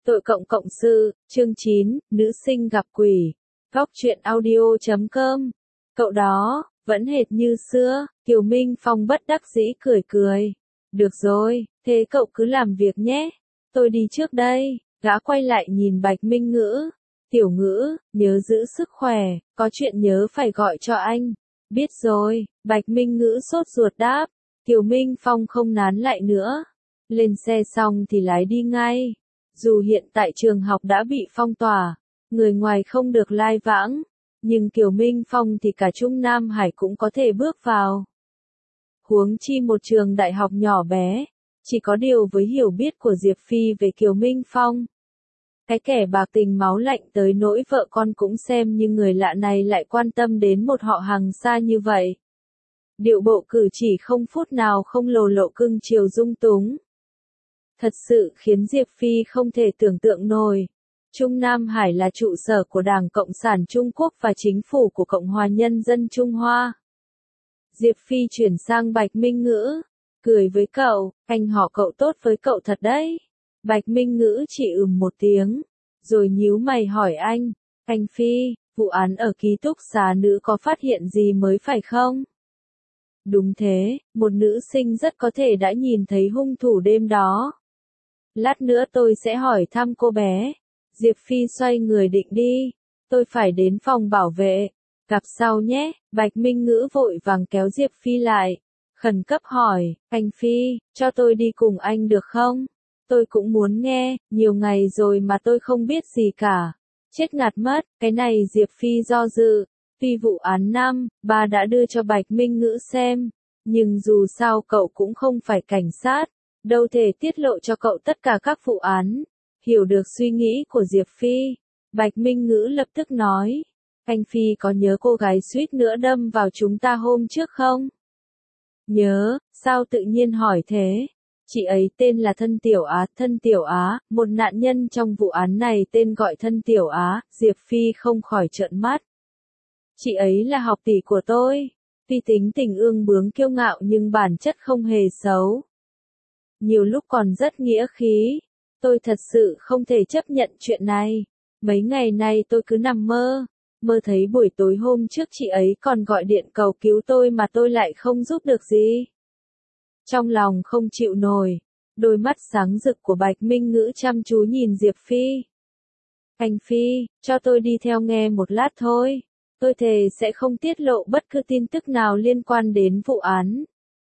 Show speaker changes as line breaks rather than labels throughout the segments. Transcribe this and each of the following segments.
Tội cộng cộng sự, chương 9, nữ sinh gặp quỷ. Góc truyện audio.com. Cậu đó, vẫn hệt như xưa, Kiều Minh Phong bất đắc dĩ cười cười. Được rồi, thế cậu cứ làm việc nhé. Tôi đi trước đây. Gã quay lại nhìn Bạch Minh Ngữ. Tiểu Ngữ, nhớ giữ sức khỏe, có chuyện nhớ phải gọi cho anh. Biết rồi, Bạch Minh Ngữ sốt ruột đáp. Kiều Minh Phong không nán lại nữa. Lên xe xong thì lái đi ngay. Dù hiện tại trường học đã bị phong tỏa, người ngoài không được lai vãng, nhưng Kiều Minh Phong thì cả Trung Nam Hải cũng có thể bước vào. Huống chi một trường đại học nhỏ bé, chỉ có điều với hiểu biết của Diệp Phi về Kiều Minh Phong. Cái kẻ bạc tình máu lạnh tới nỗi vợ con cũng xem như người lạ này lại quan tâm đến một họ hàng xa như vậy. Điệu bộ cử chỉ không phút nào không lồ lộ cưng chiều dung túng. Thật sự khiến Diệp Phi không thể tưởng tượng nổi. Trung Nam Hải là trụ sở của Đảng Cộng sản Trung Quốc và chính phủ của Cộng hòa Nhân dân Trung Hoa. Diệp Phi chuyển sang Bạch Minh Ngữ. Cười với cậu, anh họ cậu tốt với cậu thật đấy. Bạch Minh Ngữ chỉ một tiếng, rồi nhíu mày hỏi anh Phi, vụ án ở ký túc xá nữ có phát hiện gì mới phải không? Đúng thế, một nữ sinh rất có thể đã nhìn thấy hung thủ đêm đó. Lát nữa tôi sẽ hỏi thăm cô bé. Diệp Phi xoay người định đi. Tôi phải đến phòng bảo vệ. Gặp sau nhé. Bạch Minh Ngữ vội vàng kéo Diệp Phi lại. Khẩn cấp hỏi, anh Phi, cho tôi đi cùng anh được không? Tôi cũng muốn nghe, nhiều ngày rồi mà tôi không biết gì cả. Chết ngạt mất, cái này Diệp Phi do dự. Tuy vụ án 5, 3 đã đưa cho Bạch Minh Ngữ xem. Nhưng dù sao cậu cũng không phải cảnh sát. Đâu thể tiết lộ cho cậu tất cả các vụ án. Hiểu được suy nghĩ của Diệp Phi, Bạch Minh Ngữ lập tức nói. Anh Phi có nhớ cô gái suýt nữa đâm vào chúng ta hôm trước không? Nhớ, sao tự nhiên hỏi thế? Chị ấy tên là Thân Tiểu Á, một nạn nhân trong vụ án này tên gọi Thân Tiểu Á, Diệp Phi không khỏi trợn mắt. Chị ấy là học tỷ của tôi. Tuy tính tình ương bướng kiêu ngạo nhưng bản chất không hề xấu. Nhiều lúc còn rất nghĩa khí. Tôi thật sự không thể chấp nhận chuyện này. Mấy ngày nay tôi cứ nằm mơ thấy buổi tối hôm trước chị ấy còn gọi điện cầu cứu tôi mà tôi lại không giúp được gì. Trong lòng không chịu nổi, đôi mắt sáng rực của Bạch Minh Ngữ chăm chú nhìn Diệp Phi. Anh Phi, cho tôi đi theo nghe một lát thôi. Tôi thề sẽ không tiết lộ bất cứ tin tức nào liên quan đến vụ án.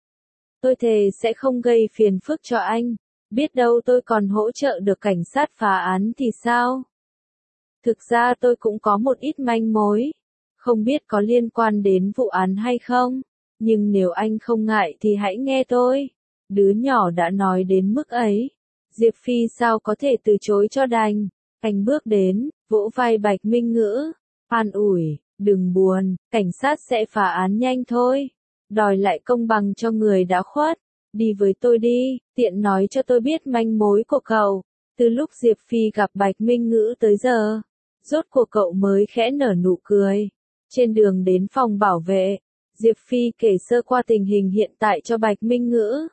Tôi thề sẽ không gây phiền phức cho anh. Biết đâu tôi còn hỗ trợ được cảnh sát phá án thì sao? Thực ra tôi cũng có một ít manh mối. Không biết có liên quan đến vụ án hay không. Nhưng nếu anh không ngại thì hãy nghe tôi. Đứa nhỏ đã nói đến mức ấy. Diệp Phi sao có thể từ chối cho đành. Anh bước đến, vỗ vai Bạch Minh Ngữ. An ủi, đừng buồn, cảnh sát sẽ phá án nhanh thôi. Đòi lại công bằng cho người đã khuất. Đi với tôi đi, tiện nói cho tôi biết manh mối của cậu. Từ lúc Diệp Phi gặp Bạch Minh Ngữ tới giờ, rốt cuộc cậu mới khẽ nở nụ cười. Trên đường đến phòng bảo vệ, Diệp Phi kể sơ qua tình hình hiện tại cho Bạch Minh Ngữ.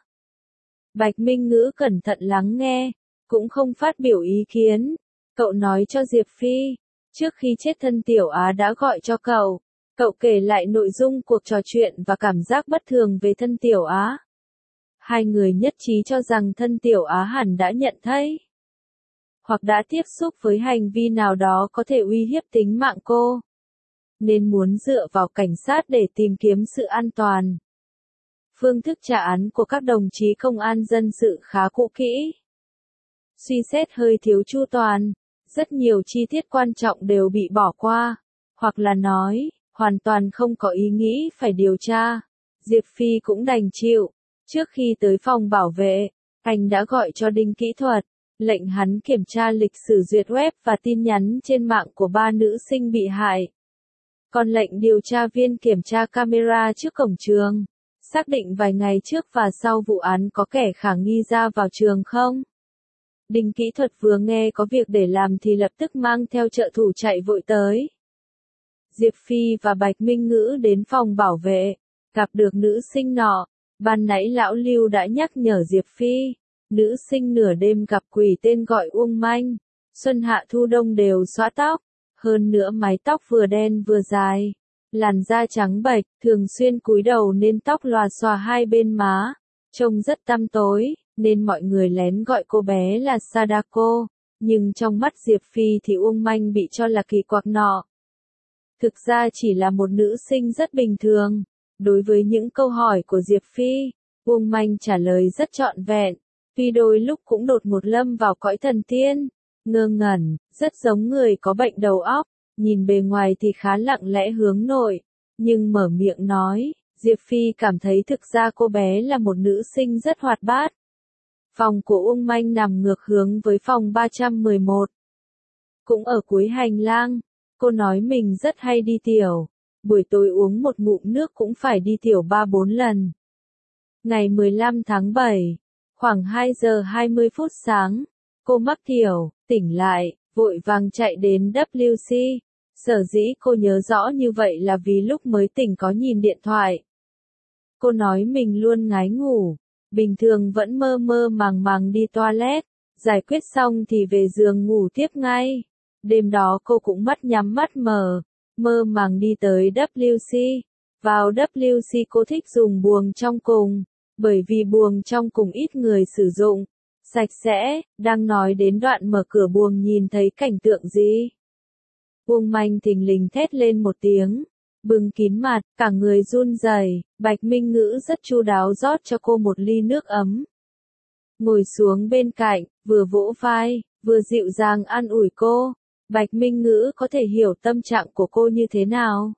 Bạch Minh Ngữ cẩn thận lắng nghe, cũng không phát biểu ý kiến. Cậu nói cho Diệp Phi, trước khi chết Thân Tiểu Á đã gọi cho cậu. Cậu kể lại nội dung cuộc trò chuyện và cảm giác bất thường về Thân Tiểu Á. Hai người nhất trí cho rằng Thân Tiểu Á hẳn đã nhận thấy, hoặc đã tiếp xúc với hành vi nào đó có thể uy hiếp tính mạng cô, nên muốn dựa vào cảnh sát để tìm kiếm sự an toàn. Phương thức trả án của các đồng chí công an dân sự khá cũ kỹ. Suy xét hơi thiếu chu toàn, rất nhiều chi tiết quan trọng đều bị bỏ qua, hoặc là nói, hoàn toàn không có ý nghĩ phải điều tra. Diệp Phi cũng đành chịu. Trước khi tới phòng bảo vệ, anh đã gọi cho Đinh kỹ thuật, lệnh hắn kiểm tra lịch sử duyệt web và tin nhắn trên mạng của 3 nữ sinh bị hại. Còn lệnh điều tra viên kiểm tra camera trước cổng trường, xác định vài ngày trước và sau vụ án có kẻ khả nghi ra vào trường không. Đinh kỹ thuật vừa nghe có việc để làm thì lập tức mang theo trợ thủ chạy vội tới. Diệp Phi và Bạch Minh Ngữ đến phòng bảo vệ, gặp được nữ sinh nọ. Ban nãy lão Lưu đã nhắc nhở Diệp Phi, nữ sinh nửa đêm gặp quỷ tên gọi Uông Manh, Xuân hạ thu đông đều xõa tóc, hơn nữa mái tóc vừa đen vừa dài, làn da trắng bệch, thường xuyên cúi đầu nên tóc lòa xòa hai bên má, trông rất tăm tối, nên mọi người lén gọi cô bé là Sadako, nhưng trong mắt Diệp Phi thì Uông Manh bị cho là kỳ quặc nọ. Thực ra chỉ là một nữ sinh rất bình thường. Đối với những câu hỏi của Diệp Phi, Uông Manh trả lời rất trọn vẹn, tuy đôi lúc cũng đột ngột lâm vào cõi thần tiên, ngơ ngẩn, rất giống người có bệnh đầu óc, nhìn bề ngoài thì khá lặng lẽ hướng nội, nhưng mở miệng nói, Diệp Phi cảm thấy thực ra cô bé là một nữ sinh rất hoạt bát. Phòng của Uông Manh nằm ngược hướng với phòng 311. Cũng ở cuối hành lang, cô nói mình rất hay đi tiểu. Buổi tối uống một ngụm nước cũng phải đi tiểu 3-4 lần. Ngày 15 tháng 7, khoảng 2 giờ 20 phút sáng, cô mắc tiểu, tỉnh lại, vội vàng chạy đến WC. Sở dĩ cô nhớ rõ như vậy là vì lúc mới tỉnh có nhìn điện thoại. Cô nói mình luôn ngái ngủ, bình thường vẫn mơ mơ màng màng đi toilet, giải quyết xong thì về giường ngủ tiếp ngay. Đêm đó cô cũng mắt nhắm mắt mở, mơ màng đi tới WC. Vào WC cô thích dùng buồng trong cùng, bởi vì buồng trong cùng ít người sử dụng, sạch sẽ. Đang nói đến đoạn mở cửa buồng nhìn thấy cảnh tượng gì? Uông Manh thình lình thét lên một tiếng, bưng kín mặt, cả người run rẩy. Bạch Minh Ngữ rất chu đáo rót cho cô một ly nước ấm. Ngồi xuống bên cạnh, vừa vỗ vai, vừa dịu dàng an ủi cô. Bạch Minh Ngữ có thể hiểu tâm trạng của cô như thế nào.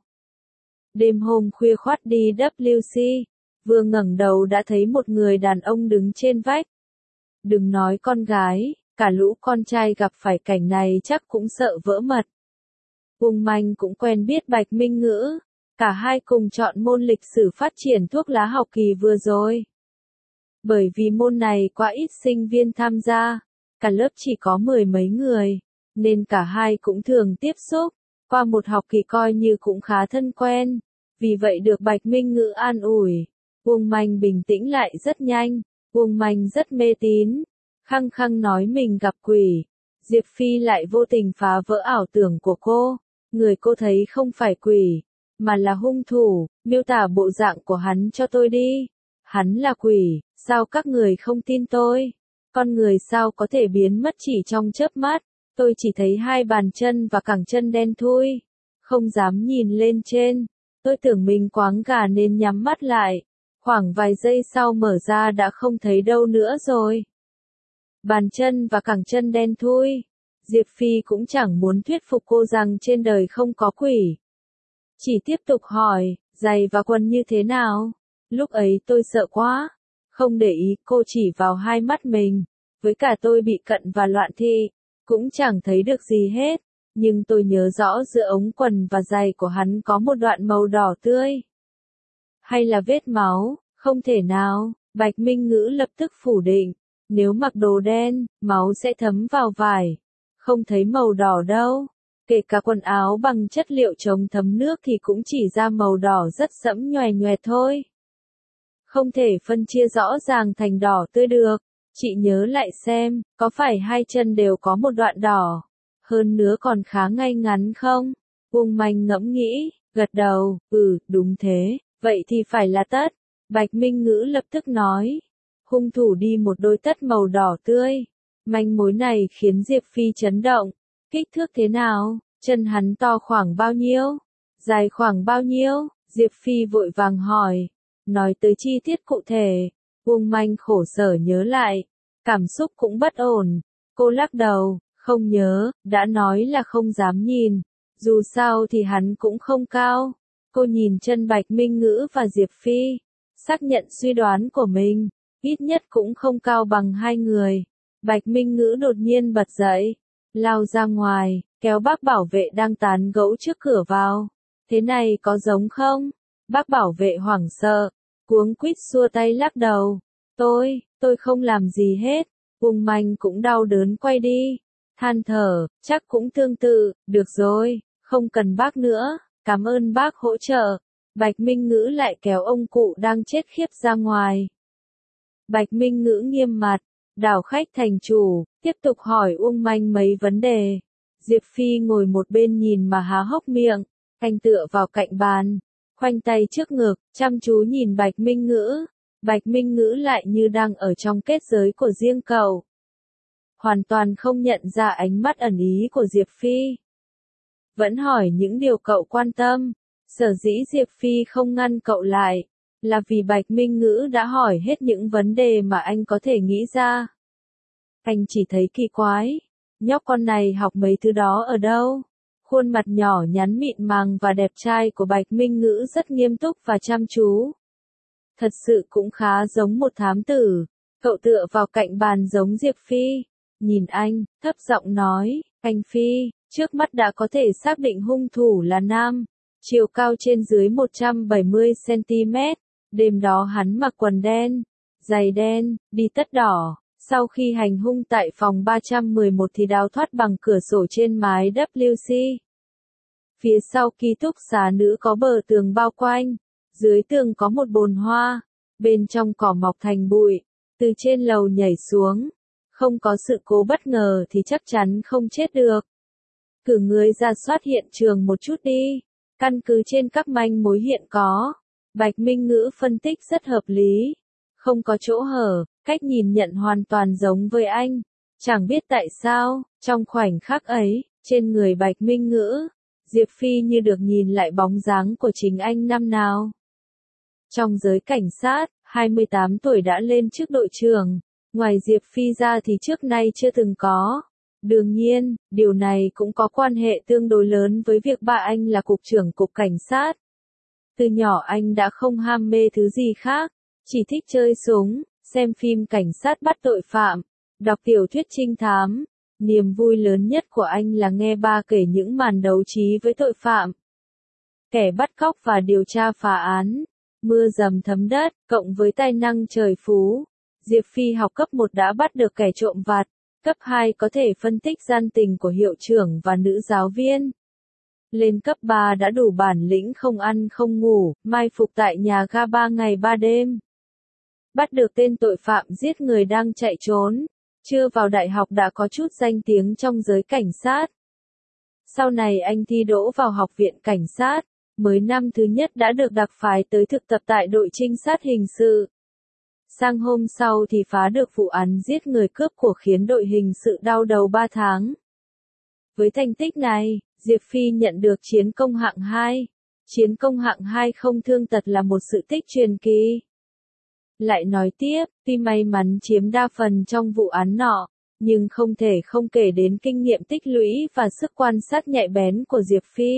Đêm hôm khuya khoắt đi WC, vừa ngẩng đầu đã thấy một người đàn ông đứng trên vách. Đừng nói con gái, cả lũ con trai gặp phải cảnh này chắc cũng sợ vỡ mật. Uông Manh cũng quen biết Bạch Minh Ngữ, cả hai cùng chọn môn lịch sử phát triển thuốc lá học kỳ vừa rồi. Bởi vì môn này quá ít sinh viên tham gia, cả lớp chỉ có 10 mấy người, nên cả hai cũng thường tiếp xúc, qua một học kỳ coi như cũng khá thân quen, vì vậy được Bạch Minh Ngữ an ủi. Uông Manh bình tĩnh lại rất nhanh, Uông Manh rất mê tín, khăng khăng nói mình gặp quỷ. Diệp Phi lại vô tình phá vỡ ảo tưởng của cô, người cô thấy không phải quỷ, mà là hung thủ, miêu tả bộ dạng của hắn cho tôi đi. Hắn là quỷ, sao các người không tin tôi? Con người sao có thể biến mất chỉ trong chớp mắt? Tôi chỉ thấy hai bàn chân và cẳng chân đen thui, không dám nhìn lên trên. Tôi tưởng mình quáng gà nên nhắm mắt lại. Khoảng vài giây sau mở ra đã không thấy đâu nữa rồi. Bàn chân và cẳng chân đen thui. Diệp Phi cũng chẳng muốn thuyết phục cô rằng trên đời không có quỷ. Chỉ tiếp tục hỏi, giày và quần như thế nào? Lúc ấy tôi sợ quá. Không để ý, cô chỉ vào hai mắt mình. Với cả tôi bị cận và loạn thị, cũng chẳng thấy được gì hết. Nhưng tôi nhớ rõ giữa ống quần và giày của hắn có một đoạn màu đỏ tươi. Hay là vết máu? Không thể nào. Bạch Minh Ngữ lập tức phủ định. Nếu mặc đồ đen, máu sẽ thấm vào vải. Không thấy màu đỏ đâu. Kể cả quần áo bằng chất liệu chống thấm nước thì cũng chỉ ra màu đỏ rất sẫm nhòe nhòe thôi. Không thể phân chia rõ ràng thành đỏ tươi được. Chị nhớ lại xem, có phải hai chân đều có một đoạn đỏ? Hơn nữa còn khá ngay ngắn không? Uông Manh ngẫm nghĩ, gật đầu, đúng thế, vậy thì phải là tất. Bạch Minh Ngữ lập tức nói. Hung thủ đi một đôi tất màu đỏ tươi. Manh mối này khiến Diệp Phi chấn động. Kích thước thế nào? Chân hắn to khoảng bao nhiêu? Dài khoảng bao nhiêu? Diệp Phi vội vàng hỏi. Nói tới chi tiết cụ thể. Uông Manh khổ sở nhớ lại. Cảm xúc cũng bất ổn. Cô lắc đầu, không nhớ, đã nói là không dám nhìn. Dù sao thì hắn cũng không cao. Cô nhìn chân Bạch Minh Ngữ và Diệp Phi. Xác nhận suy đoán của mình. Ít nhất cũng không cao bằng hai người. Bạch Minh Ngữ đột nhiên bật dậy. Lao ra ngoài, kéo bác bảo vệ đang tán gẫu trước cửa vào. Thế này có giống không? Bác bảo vệ hoảng sợ. Cuống quýt xua tay lắc đầu. Tôi không làm gì hết. Uông Manh cũng đau đớn quay đi. Than thở, chắc cũng tương tự, được rồi, không cần bác nữa, cảm ơn bác hỗ trợ. Bạch Minh Ngữ lại kéo ông cụ đang chết khiếp ra ngoài. Bạch Minh Ngữ nghiêm mặt, đảo khách thành chủ, tiếp tục hỏi Uông Manh mấy vấn đề. Diệp Phi ngồi một bên nhìn mà há hốc miệng, anh tựa vào cạnh bàn, khoanh tay trước ngực, chăm chú nhìn Bạch Minh Ngữ. Bạch Minh Ngữ lại như đang ở trong kết giới của riêng cậu. Hoàn toàn không nhận ra ánh mắt ẩn ý của Diệp Phi. Vẫn hỏi những điều cậu quan tâm. Sở dĩ Diệp Phi không ngăn cậu lại, là vì Bạch Minh Ngữ đã hỏi hết những vấn đề mà anh có thể nghĩ ra. Anh chỉ thấy kỳ quái, nhóc con này học mấy thứ đó ở đâu? Khuôn mặt nhỏ nhắn mịn màng và đẹp trai của Bạch Minh Ngữ rất nghiêm túc và chăm chú. Thật sự cũng khá giống một thám tử. Cậu tựa vào cạnh bàn giống Diệp Phi, nhìn anh, thấp giọng nói, anh Phi, trước mắt đã có thể xác định hung thủ là nam, chiều cao trên dưới 170cm, đêm đó hắn mặc quần đen, giày đen, đi tất đỏ, sau khi hành hung tại phòng 311 thì đào thoát bằng cửa sổ trên mái WC. Phía sau ký túc xá nữ có bờ tường bao quanh, dưới tường có một bồn hoa, bên trong cỏ mọc thành bụi, từ trên lầu nhảy xuống, không có sự cố bất ngờ thì chắc chắn không chết được. Cử người ra soát hiện trường một chút đi, căn cứ trên các manh mối hiện có. Bạch Minh Ngữ phân tích rất hợp lý, không có chỗ hở, cách nhìn nhận hoàn toàn giống với anh. Chẳng biết tại sao, trong khoảnh khắc ấy, trên người Bạch Minh Ngữ, Diệp Phi như được nhìn lại bóng dáng của chính anh năm nào. Trong giới cảnh sát, 28 tuổi đã lên chức đội trưởng, ngoài Diệp Phi ra thì trước nay chưa từng có. Đương nhiên, điều này cũng có quan hệ tương đối lớn với việc ba anh là cục trưởng cục cảnh sát. Từ nhỏ anh đã không ham mê thứ gì khác, chỉ thích chơi súng, xem phim cảnh sát bắt tội phạm, đọc tiểu thuyết trinh thám. Niềm vui lớn nhất của anh là nghe ba kể những màn đấu trí với tội phạm, kẻ bắt cóc và điều tra phá án. Mưa dầm thấm đất, cộng với tài năng trời phú, Diệp Phi học cấp 1 đã bắt được kẻ trộm vặt, cấp 2 có thể phân tích gian tình của hiệu trưởng và nữ giáo viên. Lên cấp 3 đã đủ bản lĩnh không ăn không ngủ, mai phục tại nhà ga 3 ngày 3 đêm. Bắt được tên tội phạm giết người đang chạy trốn, chưa vào đại học đã có chút danh tiếng trong giới cảnh sát. Sau này anh thi đỗ vào học viện cảnh sát, mới năm thứ nhất đã được đặc phái tới thực tập tại đội trinh sát hình sự. Sang hôm sau thì phá được vụ án giết người cướp của khiến đội hình sự đau đầu 3 tháng. Với thành tích này, Diệp Phi nhận được chiến công hạng 2. Chiến công hạng 2 không thương tật là một sự tích truyền kỳ. Lại nói tiếp, tuy may mắn chiếm đa phần trong vụ án nọ, nhưng không thể không kể đến kinh nghiệm tích lũy và sức quan sát nhạy bén của Diệp Phi.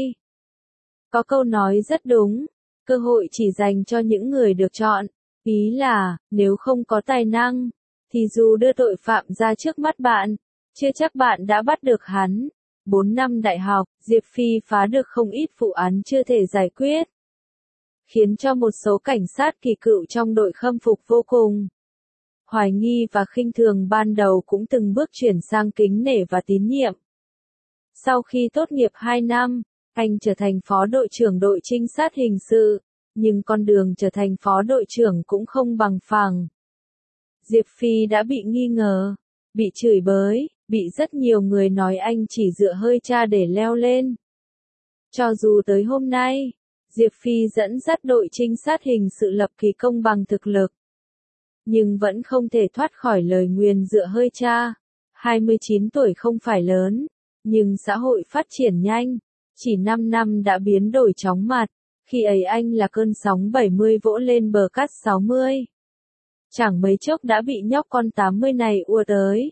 Có câu nói rất đúng, cơ hội chỉ dành cho những người được chọn. Ý là, nếu không có tài năng, thì dù đưa tội phạm ra trước mắt bạn, chưa chắc bạn đã bắt được hắn. 4 năm đại học, Diệp Phi phá được không ít vụ án chưa thể giải quyết, khiến cho một số cảnh sát kỳ cựu trong đội khâm phục vô cùng. Hoài nghi và khinh thường ban đầu cũng từng bước chuyển sang kính nể và tín nhiệm. Sau khi tốt nghiệp 2 năm, anh trở thành phó đội trưởng đội trinh sát hình sự, nhưng con đường trở thành phó đội trưởng cũng không bằng phẳng. Diệp Phi đã bị nghi ngờ, bị chửi bới, bị rất nhiều người nói anh chỉ dựa hơi cha để leo lên. Cho dù tới hôm nay, Diệp Phi dẫn dắt đội trinh sát hình sự lập kỳ công bằng thực lực, nhưng vẫn không thể thoát khỏi lời nguyền dựa hơi cha. 29 tuổi không phải lớn, nhưng xã hội phát triển nhanh, chỉ 5 năm đã biến đổi chóng mặt. Khi ấy anh là cơn sóng 70 vỗ lên bờ cát 60. Chẳng mấy chốc đã bị nhóc con 80 này ùa tới.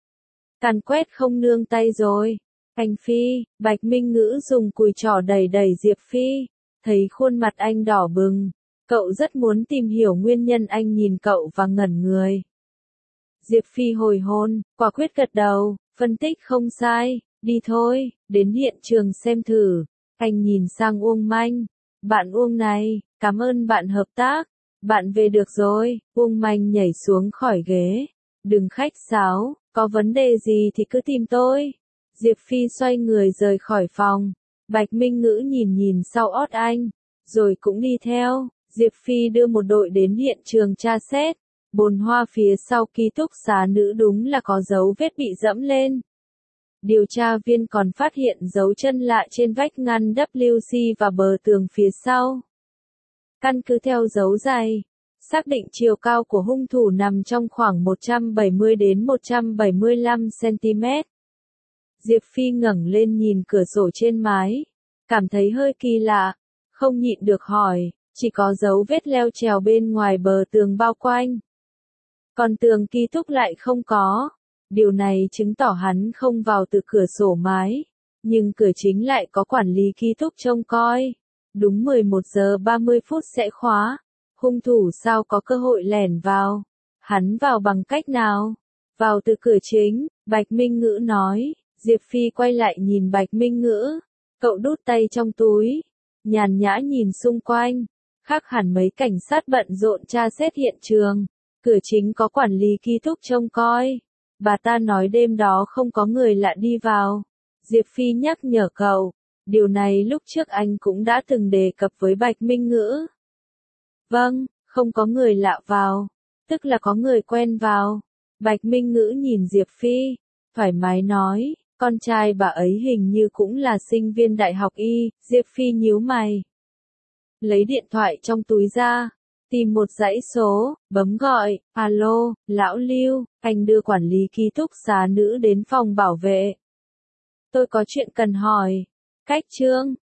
Càn quét không nương tay rồi. Anh Phi, Bạch Minh Ngữ dùng cùi trỏ đẩy Diệp Phi. Thấy khuôn mặt anh đỏ bừng. Cậu rất muốn tìm hiểu nguyên nhân. Anh nhìn cậu và ngẩn người. Diệp Phi hồi hôn, quả quyết gật đầu, phân tích không sai, đi thôi, đến hiện trường xem thử. Anh nhìn sang Uông Manh. Bạn Uông này, cảm ơn bạn hợp tác. Bạn về được rồi. Uông Manh nhảy xuống khỏi ghế. Đừng khách sáo, có vấn đề gì thì cứ tìm tôi. Diệp Phi xoay người rời khỏi phòng. Bạch Minh Ngữ nhìn sau ót anh, rồi cũng đi theo. Diệp Phi đưa một đội đến hiện trường tra xét. Bồn hoa phía sau ký túc xá nữ đúng là có dấu vết bị dẫm lên. Điều tra viên còn phát hiện dấu chân lạ trên vách ngăn WC và bờ tường phía sau. Căn cứ theo dấu giày, xác định chiều cao của hung thủ nằm trong khoảng 170 đến 175 cm. Diệp Phi ngẩng lên nhìn cửa sổ trên mái, cảm thấy hơi kỳ lạ, không nhịn được hỏi, chỉ có dấu vết leo trèo bên ngoài bờ tường bao quanh. Còn tường ký túc lại không có. Điều này chứng tỏ hắn không vào từ cửa sổ mái, nhưng cửa chính lại có quản lý ký túc trông coi. Đúng 11 giờ 30 phút sẽ khóa. Hung thủ sao có cơ hội lẻn vào? Hắn vào bằng cách nào? Vào từ cửa chính, Bạch Minh Ngữ nói. Diệp Phi quay lại nhìn Bạch Minh Ngữ. Cậu đút tay trong túi, nhàn nhã nhìn xung quanh. Khác hẳn mấy cảnh sát bận rộn tra xét hiện trường. Cửa chính có quản lý ký túc trông coi. Bà ta nói đêm đó không có người lạ đi vào. Diệp Phi nhắc nhở cậu. Điều này lúc trước anh cũng đã từng đề cập với Bạch Minh Ngữ. Vâng, không có người lạ vào. Tức là có người quen vào. Bạch Minh Ngữ nhìn Diệp Phi, thoải mái nói, con trai bà ấy hình như cũng là sinh viên đại học y. Diệp Phi nhíu mày. Lấy điện thoại trong túi ra. Tìm một dãy số, bấm gọi, alo, lão Lưu, anh đưa quản lý ký túc xá nữ đến phòng bảo vệ. Tôi có chuyện cần hỏi. Cách Trương,